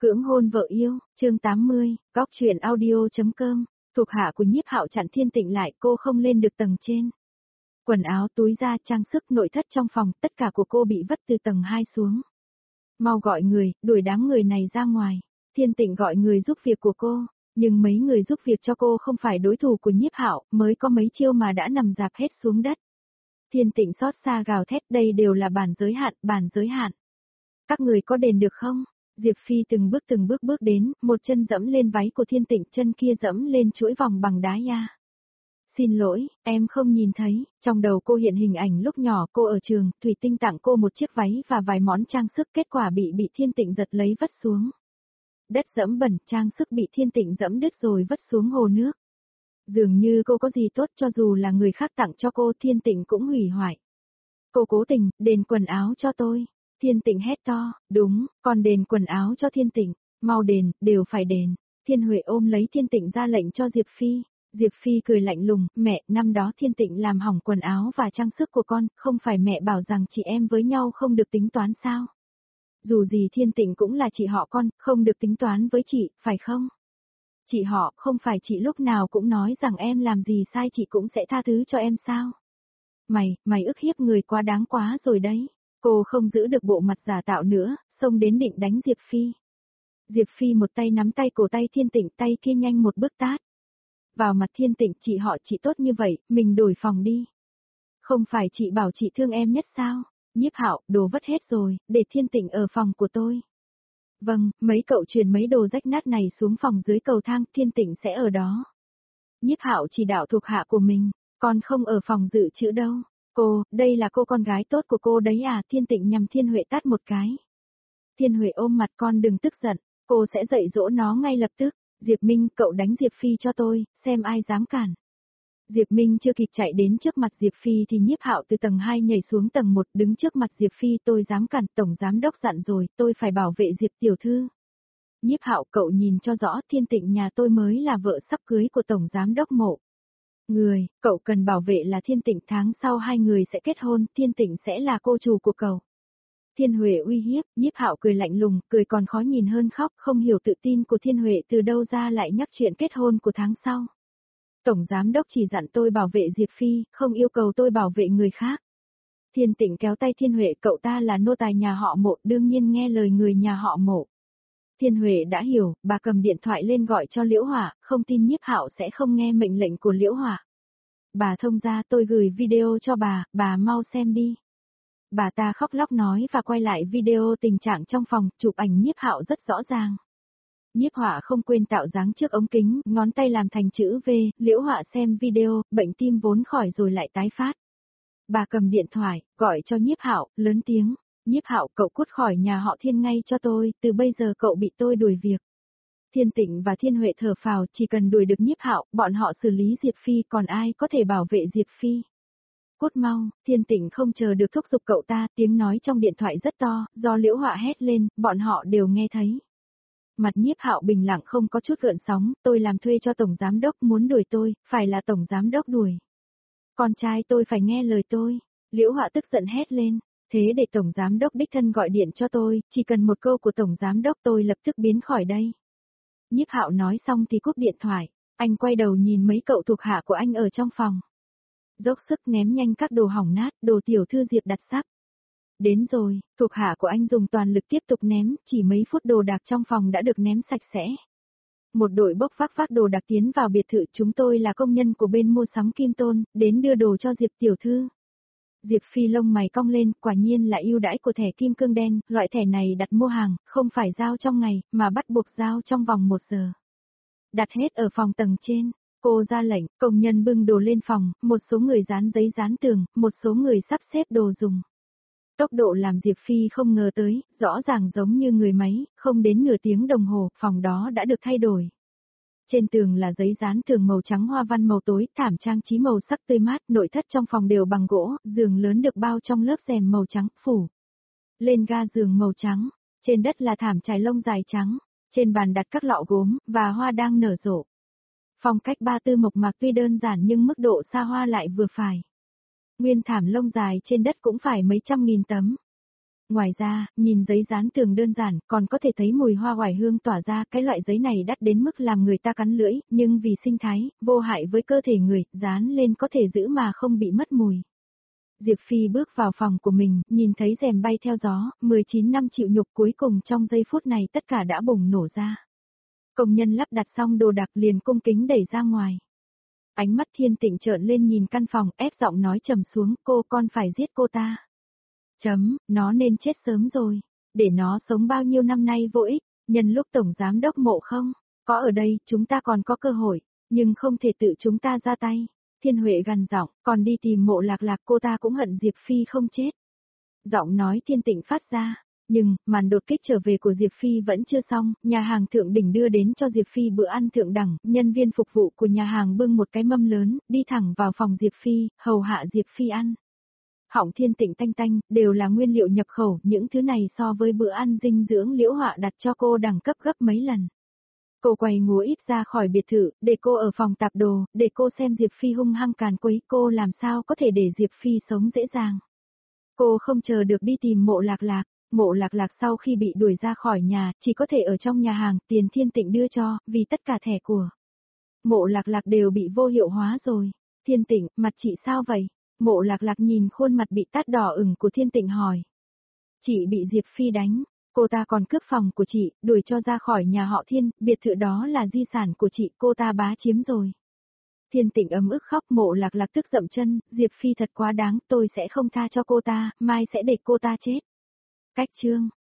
Cưỡng hôn vợ yêu, chương 80, góc truyện audio.com, thuộc hạ của Nhiếp Hạo chặn Thiên Tịnh lại, cô không lên được tầng trên. Quần áo, túi da, trang sức, nội thất trong phòng, tất cả của cô bị vất từ tầng 2 xuống. Mau gọi người, đuổi đám người này ra ngoài. Thiên Tịnh gọi người giúp việc của cô, nhưng mấy người giúp việc cho cô không phải đối thủ của Nhiếp Hạo, mới có mấy chiêu mà đã nằm rạp hết xuống đất. Thiên Tịnh xót xa gào thét, đây đều là bản giới hạn. Các người có đền được không? Diệp Phi từng bước bước đến, một chân dẫm lên váy của Thiên Tịnh, chân kia dẫm lên chuỗi vòng bằng đá ya. Xin lỗi, em không nhìn thấy, trong đầu cô hiện hình ảnh lúc nhỏ cô ở trường, Thủy Tinh tặng cô một chiếc váy và vài món trang sức, kết quả bị Thiên Tịnh giật lấy vất xuống. Đất dẫm bẩn, trang sức bị Thiên Tịnh dẫm đứt rồi vất xuống hồ nước. Dường như cô có gì tốt, cho dù là người khác tặng cho cô, Thiên Tịnh cũng hủy hoại. Cô cố tình, đền quần áo cho tôi. Thiên Tịnh hét to, đúng, còn đền quần áo cho Thiên Tịnh, mau đền, đều phải đền. Thiên Huệ ôm lấy Thiên Tịnh ra lệnh cho Diệp Phi. Diệp Phi cười lạnh lùng, mẹ, năm đó Thiên Tịnh làm hỏng quần áo và trang sức của con, không phải mẹ bảo rằng chị em với nhau không được tính toán sao? Dù gì Thiên Tịnh cũng là chị họ con, không được tính toán với chị, phải không? Chị họ, không phải chị lúc nào cũng nói rằng em làm gì sai chị cũng sẽ tha thứ cho em sao? Mày ức hiếp người quá đáng quá rồi đấy. Cô không giữ được bộ mặt giả tạo nữa, xông đến định đánh Diệp Phi. Diệp Phi một tay nắm tay cổ tay Thiên Tịnh, tay kia nhanh một bước tát. Vào mặt Thiên Tịnh, chị họ chị tốt như vậy, mình đổi phòng đi. Không phải chị bảo chị thương em nhất sao? Nhiếp Hạo, đồ vất hết rồi, để Thiên Tịnh ở phòng của tôi. Vâng, mấy cậu truyền mấy đồ rách nát này xuống phòng dưới cầu thang, Thiên Tịnh sẽ ở đó. Nhiếp Hạo chỉ đạo thuộc hạ của mình, con không ở phòng dự trữ đâu. Cô, đây là cô con gái tốt của cô đấy à? Thiên Tịnh nhằm Thiên Huệ tát một cái. Thiên Huệ ôm mặt, con đừng tức giận, cô sẽ dạy dỗ nó ngay lập tức. Diệp Minh, cậu đánh Diệp Phi cho tôi, xem ai dám cản. Diệp Minh chưa kịp chạy đến trước mặt Diệp Phi thì Nhiếp Hạo từ tầng 2 nhảy xuống tầng 1, đứng trước mặt Diệp Phi, tôi dám cản, tổng giám đốc dặn rồi, tôi phải bảo vệ Diệp tiểu thư. Nhiếp Hạo, cậu nhìn cho rõ, Thiên Tịnh nhà tôi mới là vợ sắp cưới của tổng giám đốc Mộ. Cậu cần bảo vệ là Thiên Tịnh, tháng sau hai người sẽ kết hôn, Thiên Tịnh sẽ là cô chủ của cậu. Thiên Huệ uy hiếp, Nhiếp Hạo cười lạnh lùng, cười còn khó nhìn hơn khóc, không hiểu tự tin của Thiên Huệ từ đâu ra lại nhắc chuyện kết hôn của tháng sau. Tổng giám đốc chỉ dặn tôi bảo vệ Diệp Phi, không yêu cầu tôi bảo vệ người khác. Thiên Tịnh kéo tay Thiên Huệ, cậu ta là nô tài nhà họ Mộ, đương nhiên nghe lời người nhà họ Mộ. Thiên Huệ đã hiểu, bà cầm điện thoại lên gọi cho Liễu Hỏa, không tin Nhiếp Hạo sẽ không nghe mệnh lệnh của Liễu Hỏa. Bà thông gia, tôi gửi video cho bà mau xem đi. Bà ta khóc lóc nói và quay lại video tình trạng trong phòng, chụp ảnh Nhiếp Hạo rất rõ ràng. Nhiếp Hỏa không quên tạo dáng trước ống kính, ngón tay làm thành chữ V, Liễu Hỏa xem video, bệnh tim vốn khỏi rồi lại tái phát. Bà cầm điện thoại, gọi cho Nhiếp Hạo, lớn tiếng, Nhiếp Hạo, cậu cút khỏi nhà họ Thiên ngay cho tôi, từ bây giờ cậu bị tôi đuổi việc. Thiên Tịnh và Thiên Huệ thở phào, chỉ cần đuổi được Nhiếp Hạo, bọn họ xử lý Diệp Phi, còn ai có thể bảo vệ Diệp Phi. Cút mau, Thiên Tịnh không chờ được thúc giục cậu ta, tiếng nói trong điện thoại rất to, do Liễu Hỏa hét lên, bọn họ đều nghe thấy. Mặt Nhiếp Hạo bình lặng không có chút gợn sóng, tôi làm thuê cho tổng giám đốc, muốn đuổi tôi, phải là tổng giám đốc đuổi. Con trai tôi phải nghe lời tôi. Liễu Hỏa tức giận hét lên, thế để tổng giám đốc đích thân gọi điện cho tôi, chỉ cần một câu của tổng giám đốc tôi lập tức biến khỏi đây. Nhiếp Hạo nói xong thì cúp điện thoại, anh quay đầu nhìn mấy cậu thuộc hạ của anh ở trong phòng. Dốc sức ném nhanh các đồ hỏng nát, đồ tiểu thư Diệp đặt sắp. Đến rồi, thuộc hạ của anh dùng toàn lực tiếp tục ném, chỉ mấy phút đồ đạc trong phòng đã được ném sạch sẽ. Một đội bốc vác đồ đạc tiến vào biệt thự, chúng tôi là công nhân của bên mua sắm Kim Tôn, đến đưa đồ cho Diệp tiểu thư. Diệp Phi lông mày cong lên, quả nhiên là ưu đãi của thẻ kim cương đen, loại thẻ này đặt mua hàng, không phải giao trong ngày, mà bắt buộc giao trong vòng 1 giờ. Đặt hết ở phòng tầng trên. Cô ra lệnh, công nhân bưng đồ lên phòng, một số người dán giấy dán tường, một số người sắp xếp đồ dùng. Tốc độ làm Diệp Phi không ngờ tới, rõ ràng giống như người máy, không đến nửa tiếng đồng hồ, phòng đó đã được thay đổi. Trên tường là giấy dán tường màu trắng hoa văn màu tối, thảm trang trí màu sắc tươi mát, nội thất trong phòng đều bằng gỗ, giường lớn được bao trong lớp rèm màu trắng, phủ lên ga giường màu trắng, trên đất là thảm trải lông dài trắng, trên bàn đặt các lọ gốm, và hoa đang nở rộ. Phong cách ba tư mộc mạc tuy đơn giản nhưng mức độ xa hoa lại vừa phải. Nguyên thảm lông dài trên đất cũng phải mấy trăm nghìn tấm. Ngoài ra, nhìn giấy dán tường đơn giản, còn có thể thấy mùi hoa oải hương tỏa ra, cái loại giấy này đắt đến mức làm người ta cắn lưỡi, nhưng vì sinh thái, vô hại với cơ thể người, dán lên có thể giữ mà không bị mất mùi. Diệp Phi bước vào phòng của mình, nhìn thấy rèm bay theo gió, 19 năm chịu nhục cuối cùng trong giây phút này tất cả đã bùng nổ ra. Công nhân lắp đặt xong đồ đạc liền cung kính đẩy ra ngoài. Ánh mắt Thiên Tịnh trợn lên nhìn căn phòng, ép giọng nói trầm xuống, cô con phải giết cô ta. Nó nên chết sớm rồi, để nó sống bao nhiêu năm nay vô ích, nhân lúc Tổng Giám Đốc Mộ không, có ở đây, chúng ta còn có cơ hội, nhưng không thể tự chúng ta ra tay. Thiên Huệ gằn giọng, còn đi tìm Mộ Lạc Lạc cô ta cũng hận Diệp Phi không chết. Giọng nói Thiên Tịnh phát ra, nhưng, màn đột kích trở về của Diệp Phi vẫn chưa xong, nhà hàng thượng đỉnh đưa đến cho Diệp Phi bữa ăn thượng đẳng, nhân viên phục vụ của nhà hàng bưng một cái mâm lớn, đi thẳng vào phòng Diệp Phi, hầu hạ Diệp Phi ăn. Họng Thiên Tịnh tanh tanh, đều là nguyên liệu nhập khẩu, những thứ này so với bữa ăn dinh dưỡng Liễu Họa đặt cho cô đẳng cấp gấp mấy lần. Cô quay ngúa ít ra khỏi biệt thự, để cô ở phòng tạp đồ, để cô xem Diệp Phi hung hăng càn quấy, cô làm sao có thể để Diệp Phi sống dễ dàng. Cô không chờ được đi tìm Mộ Lạc Lạc. Mộ Lạc Lạc sau khi bị đuổi ra khỏi nhà, chỉ có thể ở trong nhà hàng, tiền Thiên Tịnh đưa cho, vì tất cả thẻ của Mộ Lạc Lạc đều bị vô hiệu hóa rồi. Thiên Tịnh, mặt chị sao vậy? Mộ Lạc Lạc nhìn khuôn mặt bị tát đỏ ửng của Thiên Tịnh hỏi. Chị bị Diệp Phi đánh, cô ta còn cướp phòng của chị, đuổi cho ra khỏi nhà họ Thiên, biệt thự đó là di sản của chị, cô ta bá chiếm rồi. Thiên Tịnh ấm ức khóc, Mộ Lạc Lạc tức dậm chân, Diệp Phi thật quá đáng, tôi sẽ không tha cho cô ta, mai sẽ để cô ta chết. Cách chương